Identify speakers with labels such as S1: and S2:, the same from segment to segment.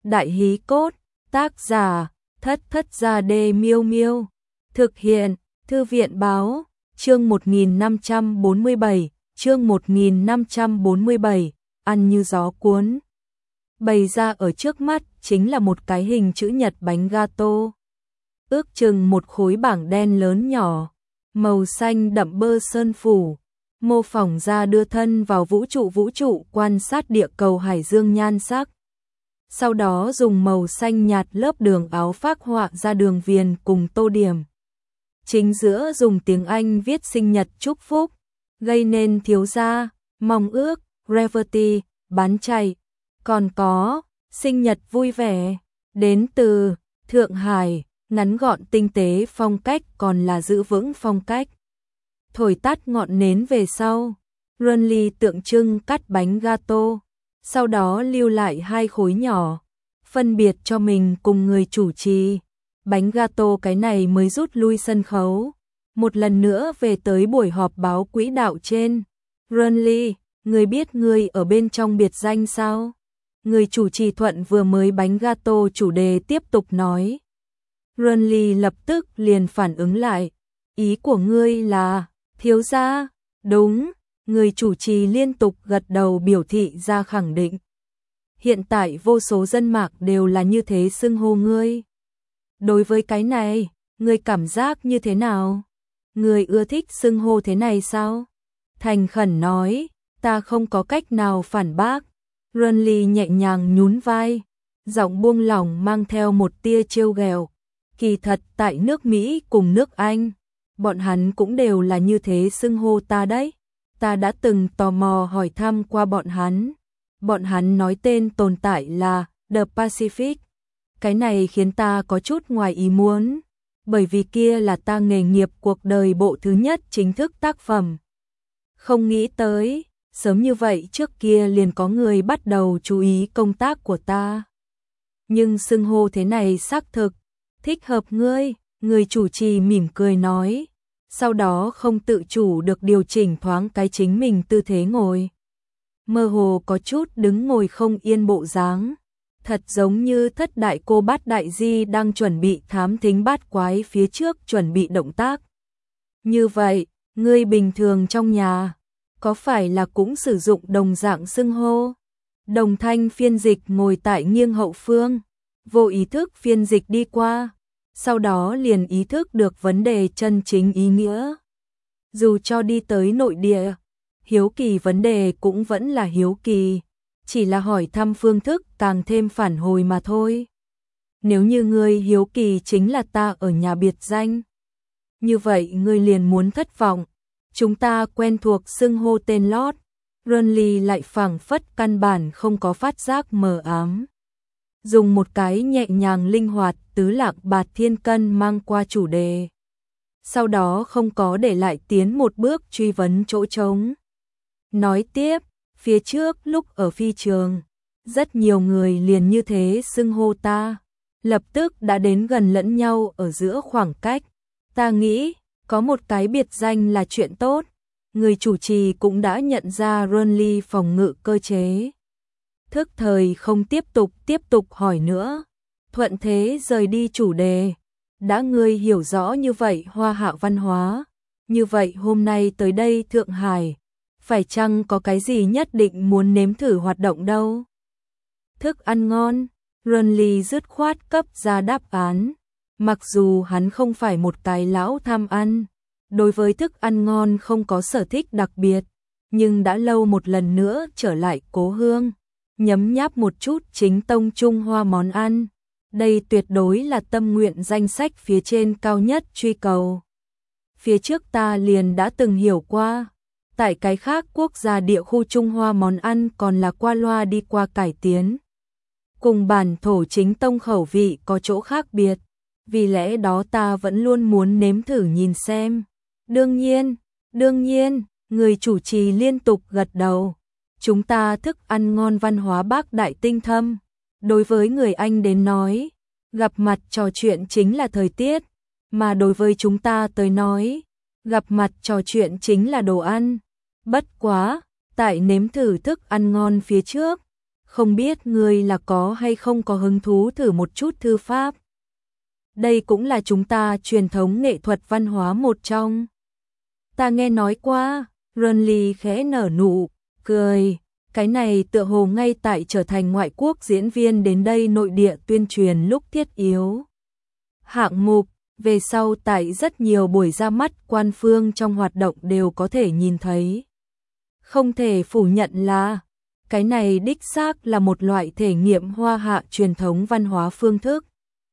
S1: Đại hí cốt, tác giả, Thất Thất Gia Đê Miêu Miêu. Thực hiện, Thư viện báo, chương 1547, chương 1547, ăn như gió cuốn. Bày ra ở trước mắt chính là một cái hình chữ nhật bánh gato. Ước chừng một khối bảng đen lớn nhỏ, màu xanh đậm bơ sơn phủ, mô phỏng ra đưa thân vào vũ trụ quan sát địa cầu hải dương nhan sắc. Sau đó dùng màu xanh nhạt lớp đường áo phác họa ra đường viền cùng tô điểm. Chính giữa dùng tiếng Anh viết sinh nhật chúc phúc, gây nên thiếu gia, mong ước, Reverty, bán chạy. Còn có, sinh nhật vui vẻ, đến từ Thượng Hải, ngắn gọn tinh tế phong cách còn là giữ vững phong cách. Thổi tắt ngọn nến về sau, Runly tượng trưng cắt bánh gato, sau đó lưu lại 2 khối nhỏ, phân biệt cho mình cùng người chủ trì. Bánh gato cái này mới rút lui sân khấu, một lần nữa về tới buổi họp báo quỹ đạo trên. Runly, người biết người ở bên trong biệt danh sao? Người chủ trì thuận vừa mới bánh gato chủ đề tiếp tục nói. Runly lập tức liền phản ứng lại, ý của ngươi là, thiếu gia, đúng, người chủ trì liên tục gật đầu biểu thị ra khẳng định. Hiện tại vô số dân mạng đều là như thế xưng hô ngươi. Đối với cái này, ngươi cảm giác như thế nào? Ngươi ưa thích xưng hô thế này sao? Thành khẩn nói, ta không có cách nào phản bác. Runly nhẹ nhàng nhún vai, giọng buông lỏng mang theo một tia trêu ghẹo. Kỳ thật tại nước Mỹ cùng nước Anh, bọn hắn cũng đều là như thế xưng hô ta đấy. Ta đã từng tò mò hỏi thăm qua bọn hắn. Bọn hắn nói tên tồn tại là The Pacific. Cái này khiến ta có chút ngoài ý muốn, bởi vì kia là ta nghề nghiệp cuộc đời bộ thứ nhất chính thức tác phẩm. Không nghĩ tới, sớm như vậy trước kia liền có người bắt đầu chú ý công tác của ta. Nhưng xưng hô thế này xác thực, thích hợp ngươi, người chủ trì mỉm cười nói, sau đó không tự chủ được điều chỉnh thoáng cái chính mình tư thế ngồi. Mơ hồ có chút đứng ngồi không yên bộ dáng, thật giống như thất đại cô bát đại di đang chuẩn bị thám thính bát quái phía trước chuẩn bị động tác. Như vậy, ngươi bình thường trong nhà, có phải là cũng sử dụng đồng dạng xưng hô? Đồng thanh phiên dịch ngồi tại nghiêng hậu phương, vô ý thức phiên dịch đi qua, sau đó liền ý thức được vấn đề chân chính ý nghĩa. Dù cho đi tới nội địa, hiếu kỳ vấn đề cũng vẫn là hiếu kỳ, chỉ là hỏi thăm phương thức càng thêm phản hồi mà thôi. Nếu như ngươi hiếu kỳ chính là ta ở nhà biệt danh, như vậy ngươi liền muốn thất vọng. Chúng ta quen thuộc xưng hô tên lót. Runly lại phảng phất căn bản không có phát giác mờ ám. Dùng một cái nhẹ nhàng linh hoạt tứ lạc bạt thiên cân mang qua chủ đề. Sau đó không có để lại tiến một bước truy vấn chỗ trống. Nói tiếp, phía trước lúc ở phi trường, rất nhiều người liền như thế xưng hô ta, lập tức đã đến gần lẫn nhau ở giữa khoảng cách. Ta nghĩ, có một cái biệt danh là chuyện tốt. Người chủ trì cũng đã nhận ra Runly phòng ngự cơ chế. Thức thời không tiếp tục hỏi nữa. Thuận thế rời đi chủ đề. Đã ngươi hiểu rõ như vậy Hoa Hạ văn hóa. Như vậy hôm nay tới đây Thượng Hải, phải chăng có cái gì nhất định muốn nếm thử hoạt động đâu? Thức ăn ngon. Runly dứt khoát cấp ra đáp án. Mặc dù hắn không phải một cái lão tham ăn, đối với thức ăn ngon không có sở thích đặc biệt, nhưng đã lâu một lần nữa trở lại cố hương, nhấm nháp một chút chính tông Trung Hoa món ăn. Đây tuyệt đối là tâm nguyện danh sách phía trên cao nhất truy cầu. Phía trước ta liền đã từng hiểu qua, tại cái khác quốc gia địa khu Trung Hoa món ăn còn là qua loa đi qua cải tiến. Cùng bản thổ chính tông khẩu vị có chỗ khác biệt. Vì lẽ đó ta vẫn luôn muốn nếm thử nhìn xem. Đương nhiên, người chủ trì liên tục gật đầu. Chúng ta thức ăn ngon văn hóa Bắc Đại tinh thâm. Đối với người Anh đến nói, gặp mặt trò chuyện chính là thời tiết. Mà đối với chúng ta tới nói, gặp mặt trò chuyện chính là đồ ăn. Bất quá, tại nếm thử thức ăn ngon phía trước, không biết ngươi là có hay không có hứng thú thử một chút thư pháp. Đây cũng là chúng ta truyền thống nghệ thuật văn hóa một trong. Ta nghe nói qua, Renly khẽ nở nụ cười, cái này tựa hồ ngay tại trở thành ngoại quốc diễn viên đến đây nội địa tuyên truyền lúc thiết yếu. Hạng mục, về sau tại rất nhiều buổi ra mắt quan phương trong hoạt động đều có thể nhìn thấy. Không thể phủ nhận là, cái này đích xác là một loại thể nghiệm hoa hạ truyền thống văn hóa phương thức.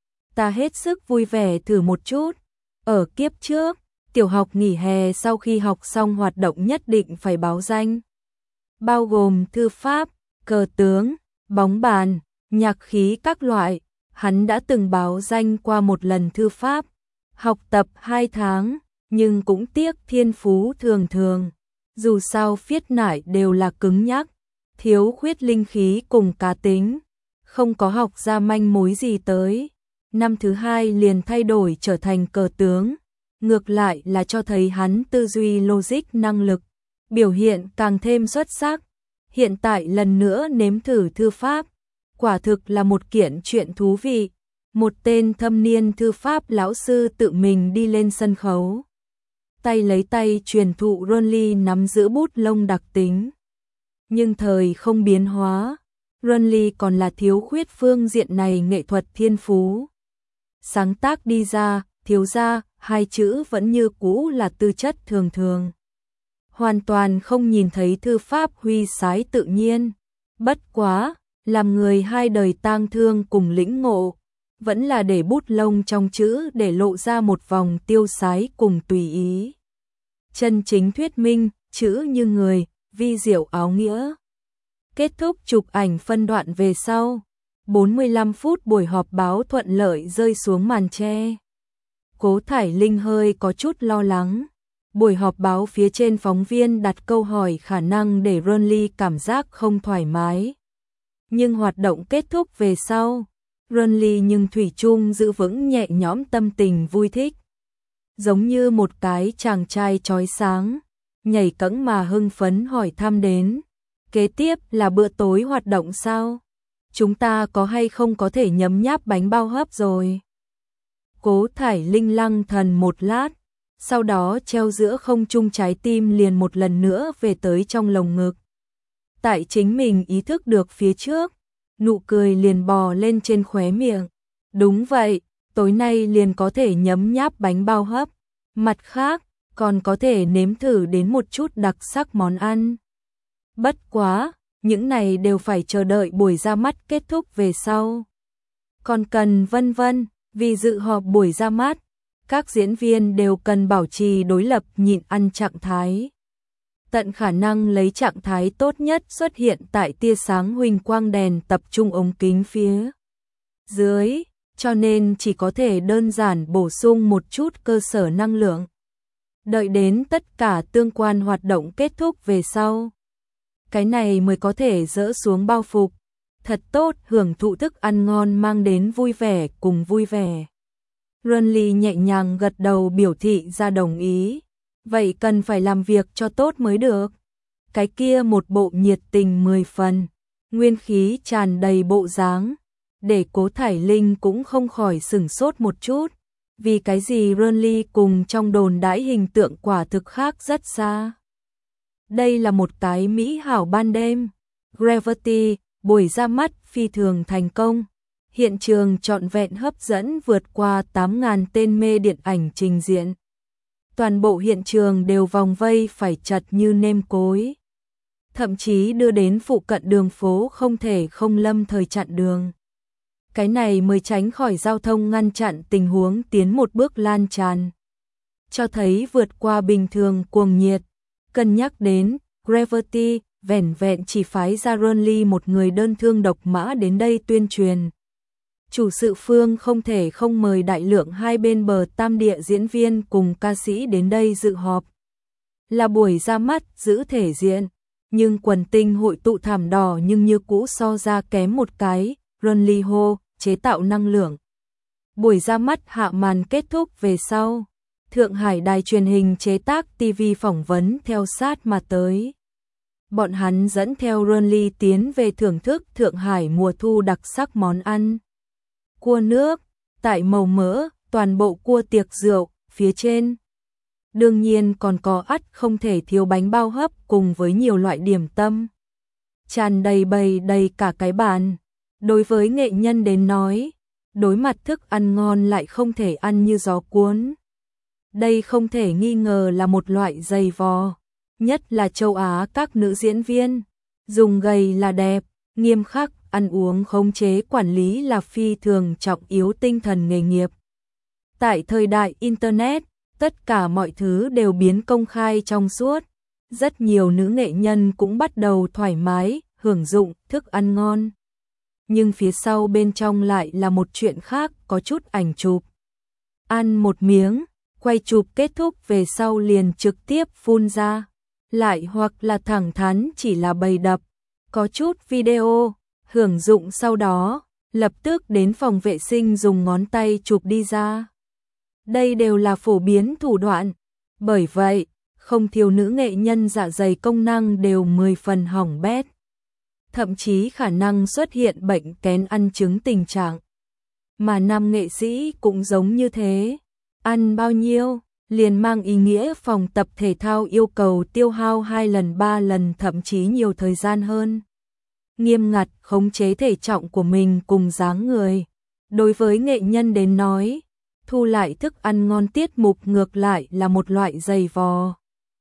S1: Ta hết sức vui vẻ thử một chút. Ở kiếp trước, tiểu học nghỉ hè sau khi học xong hoạt động nhất định phải báo danh. Bao gồm thư pháp, cờ tướng, bóng bàn, nhạc khí các loại. Hắn đã từng báo danh qua một lần thư pháp, học tập 2 tháng, nhưng cũng tiếc thiên phú thường thường. Dù sao viết nải đều là cứng nhắc, thiếu khuyết linh khí cùng cá tính, không có học ra manh mối gì tới. Năm thứ 2 liền thay đổi trở thành cờ tướng, ngược lại là cho thấy hắn tư duy logic năng lực, biểu hiện càng thêm xuất sắc. Hiện tại lần nữa nếm thử thư pháp, quả thực là một kiện chuyện thú vị. Một tên thâm niên thư pháp lão sư tự mình đi lên sân khấu, tay lấy tay truyền thụ Renly nắm giữ bút lông đặc tính. Nhưng thời không biến hóa, Renly còn là thiếu khuyết phương diện này nghệ thuật thiên phú. Sáng tác đi ra, thiếu ra, 2 chữ vẫn như cũ là tư chất thường thường. Hoàn toàn không nhìn thấy thư pháp huy sái tự nhiên. Bất quá, làm người 2 đời tang thương cùng lĩnh ngộ, vẫn là để bút lông trong chữ để lộ ra một vòng tiêu sái cùng tùy ý. Chân chính thuyết minh, chữ như người, vi diệu áo nghĩa. Kết thúc chụp ảnh phân đoạn về sau, 45 phút buổi họp báo thuận lợi rơi xuống màn che. Cố Thải Linh hơi có chút lo lắng. Buổi họp báo phía trên phóng viên đặt câu hỏi khả năng để Renly cảm giác không thoải mái. Nhưng hoạt động kết thúc về sau, Renly nhưng thủy chung giữ vững nhẹ nhõm tâm tình vui thích. Giống như một cái chàng trai chói sáng, nhảy cẫng mà hưng phấn hỏi thăm đến. Kế tiếp là bữa tối hoạt động sao? Chúng ta có hay không có thể nhấm nháp bánh bao hấp rồi? Cố Thải Linh lăng thần một lát, sau đó treo giữa không trung trái tim liền một lần nữa về tới trong lồng ngực. Tại chính mình ý thức được phía trước, nụ cười liền bò lên trên khóe miệng. Đúng vậy, tối nay liền có thể nhấm nháp bánh bao hấp. Mặt khác, còn có thể nếm thử đến một chút đặc sắc món ăn. Bất quá, những này đều phải chờ đợi buổi ra mắt kết thúc về sau. Còn cần vân vân, vì dự họp buổi ra mắt, các diễn viên đều cần bảo trì đối lập nhịn ăn trạng thái. Tận khả năng lấy trạng thái tốt nhất xuất hiện tại tia sáng huỳnh quang đèn tập trung ống kính phía dưới, cho nên chỉ có thể đơn giản bổ sung một chút cơ sở năng lượng. Đợi đến tất cả tương quan hoạt động kết thúc về sau, cái này mới có thể dỡ xuống bao phục, thật tốt hưởng thụ thức ăn ngon mang đến vui vẻ cùng vui vẻ. Renly nhẹ nhàng gật đầu biểu thị ra đồng ý. Vậy cần phải làm việc cho tốt mới được. Cái kia một bộ nhiệt tình 10 phần, nguyên khí tràn đầy bộ dáng, để Cố Thải Linh cũng không khỏi sửng sốt một chút. Vì cái gì Renly cùng trong đồn đãi hình tượng quả thực khác rất xa. Đây là một cái mỹ hảo ban đêm. Gravity, buổi ra mắt phi thường thành công. Hiện trường trọn vẹn hấp dẫn vượt qua 8.000 tên mê điện ảnh trình diễn. Toàn bộ hiện trường đều vòng vây phải chật như nêm cối. Thậm chí đưa đến phụ cận đường phố không thể không lâm thời chặn đường. Cái này mới tránh khỏi giao thông ngăn chặn tình huống tiến một bước lan tràn. Cho thấy vượt qua bình thường cuồng nhiệt. Cân nhắc đến, Gravity vẻn vẹn chỉ phái ra Renly một người đơn thương độc mã đến đây tuyên truyền. Chủ sự phương không thể không mời đại lượng hai bên bờ tam địa diễn viên cùng ca sĩ đến đây dự họp. Là buổi ra mắt giữ thể diện, nhưng quần tinh hội tụ thảm đỏ nhưng như cũ so ra kém một cái, Renly hô, chế tạo năng lượng. Buổi ra mắt hạ màn kết thúc về sau, Thượng Hải đài truyền hình chế tác TV phỏng vấn theo sát mà tới. Bọn hắn dẫn theo Renly tiến về thưởng thức Thượng Hải mùa thu đặc sắc món ăn. Cua nước, tại màu mỡ, toàn bộ cua tiệc rượu, phía trên. Đương nhiên còn có ắt không thể thiếu bánh bao hấp cùng với nhiều loại điểm tâm. Tràn đầy bày đầy cả cái bàn. Đối với nghệ nhân đến nói, đối mặt thức ăn ngon lại không thể ăn như gió cuốn. Đây không thể nghi ngờ là một loại giày vò. Nhất là châu Á các nữ diễn viên. Dùng gầy là đẹp, nghiêm khắc, ăn uống khống chế quản lý là phi thường trọng yếu tinh thần nghề nghiệp. Tại thời đại Internet, tất cả mọi thứ đều biến công khai trong suốt. Rất nhiều nữ nghệ nhân cũng bắt đầu thoải mái, hưởng dụng thức ăn ngon. Nhưng phía sau bên trong lại là một chuyện khác, có chút ảnh chụp. Ăn một miếng, quay chụp kết thúc về sau liền trực tiếp phun ra. Lại hoặc là thẳng thắn chỉ là bày đập. Có chút video, hưởng dụng sau đó, lập tức đến phòng vệ sinh dùng ngón tay chụp đi ra. Đây đều là phổ biến thủ đoạn. Bởi vậy, không thiếu nữ nghệ nhân dạ dày công năng đều 10 phần hỏng bét. Thậm chí khả năng xuất hiện bệnh kén ăn trứng tình trạng. Mà nam nghệ sĩ cũng giống như thế. Ăn bao nhiêu, liền mang ý nghĩa phòng tập thể thao yêu cầu tiêu hao 2 lần 3 lần thậm chí nhiều thời gian hơn. Nghiêm ngặt khống chế thể trọng của mình cùng dáng người. Đối với nghệ nhân đến nói, thu lại thức ăn ngon tiết mục ngược lại là một loại giày vò.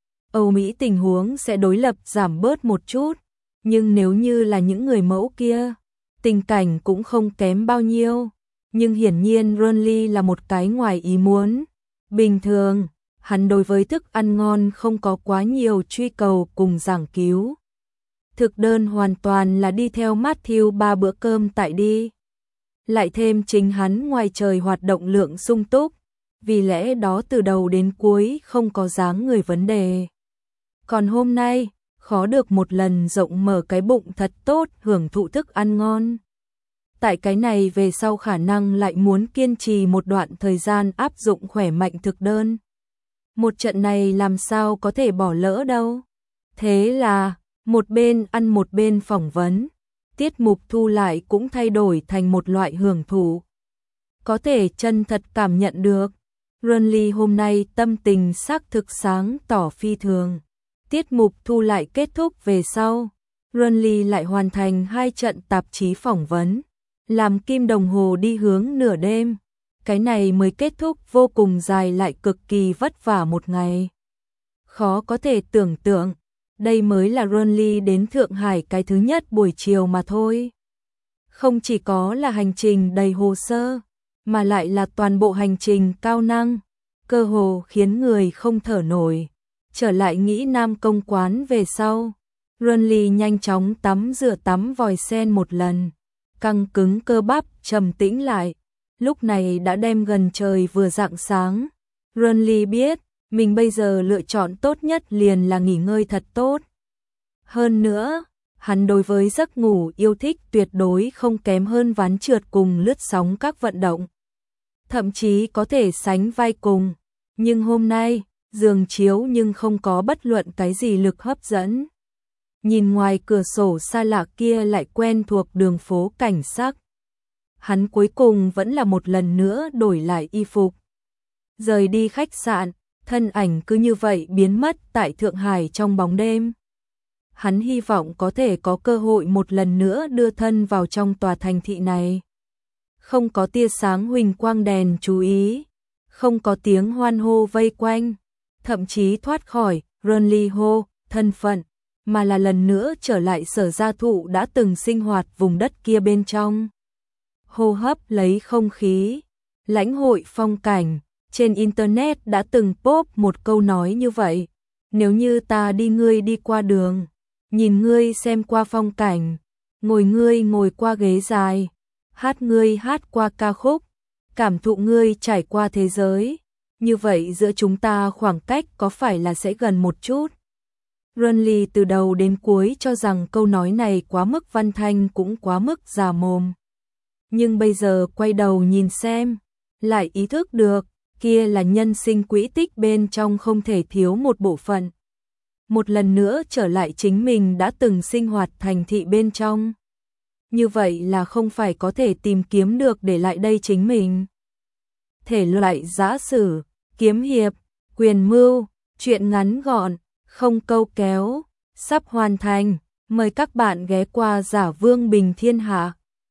S1: Âu Mỹ tình huống sẽ đối lập giảm bớt một chút, nhưng nếu như là những người mẫu kia, tình cảnh cũng không kém bao nhiêu. Nhưng hiển nhiên Renly là một cái ngoài ý muốn. Bình thường, hắn đối với thức ăn ngon không có quá nhiều truy cầu cùng giảng cứu. Thực đơn hoàn toàn là đi theo Matthew 3 bữa cơm tại đi. Lại thêm chính hắn ngoài trời hoạt động lượng sung túc, vì lẽ đó từ đầu đến cuối không có dáng người vấn đề. Còn hôm nay, khó được một lần rộng mở cái bụng thật tốt hưởng thụ thức ăn ngon. Tại cái này về sau khả năng lại muốn kiên trì một đoạn thời gian áp dụng khỏe mạnh thực đơn. Một trận này làm sao có thể bỏ lỡ đâu. Thế là, một bên ăn một bên phỏng vấn, tiết mục thu lại cũng thay đổi thành một loại hưởng thụ. Có thể chân thật cảm nhận được, Renly hôm nay tâm tình xác thực sáng tỏ phi thường. Tiết mục thu lại kết thúc về sau, Renly lại hoàn thành 2 trận tạp chí phỏng vấn, làm kim đồng hồ đi hướng nửa đêm. Cái này mới kết thúc vô cùng dài lại cực kỳ vất vả một ngày. Khó có thể tưởng tượng, đây mới là Renly đến Thượng Hải cái thứ nhất buổi chiều mà thôi. Không chỉ có là hành trình đầy hồ sơ, mà lại là toàn bộ hành trình cao năng, cơ hồ khiến người không thở nổi. Trở lại nghĩ Nam công quán về sau, Renly nhanh chóng tắm rửa tắm vòi sen một lần, căng cứng cơ bắp trầm tĩnh lại. Lúc này đã đêm gần trời vừa rạng sáng, Renly biết mình bây giờ lựa chọn tốt nhất liền là nghỉ ngơi thật tốt. Hơn nữa, hắn đối với giấc ngủ yêu thích tuyệt đối không kém hơn ván trượt cùng lướt sóng các vận động. Thậm chí có thể sánh vai cùng, nhưng hôm nay, giường chiếu nhưng không có bất luận cái gì lực hấp dẫn. Nhìn ngoài cửa sổ xa lạ kia lại quen thuộc đường phố cảnh sắc. Hắn cuối cùng vẫn là một lần nữa đổi lại y phục. Rời đi khách sạn, thân ảnh cứ như vậy biến mất tại Thượng Hải trong bóng đêm. Hắn hy vọng có thể có cơ hội một lần nữa đưa thân vào trong tòa thành thị này. Không có tia sáng huỳnh quang đèn chú ý, không có tiếng hoan hô vây quanh, thậm chí thoát khỏi Renly hô thân phận, mà là lần nữa trở lại Sở Gia Thụ đã từng sinh hoạt vùng đất kia bên trong. Hô hấp lấy không khí, lãnh hội phong cảnh. Trên Internet đã từng pop một câu nói như vậy. Nếu như ta đi ngươi đi qua đường, nhìn ngươi xem qua phong cảnh, ngồi ngươi ngồi qua ghế dài, hát ngươi hát qua ca khúc, cảm thụ ngươi trải qua thế giới, như vậy giữa chúng ta khoảng cách có phải là sẽ gần một chút? Renly từ đầu đến cuối cho rằng câu nói này quá mức văn thanh cũng quá mức già mồm. Nhưng bây giờ quay đầu nhìn xem, lại ý thức được, kia là nhân sinh quỹ tích bên trong không thể thiếu một bộ phận. một lần nữa trở lại chính mình đã từng sinh hoạt thành thị bên trong. Như vậy là không phải có thể tìm kiếm được để lại đây chính mình. Thể loại giã sử, kiếm hiệp, quyền mưu, truyện ngắn gọn, không câu kéo, sắp hoàn thành. Mời các bạn ghé qua Giả Vương Bình Thiên Hạ.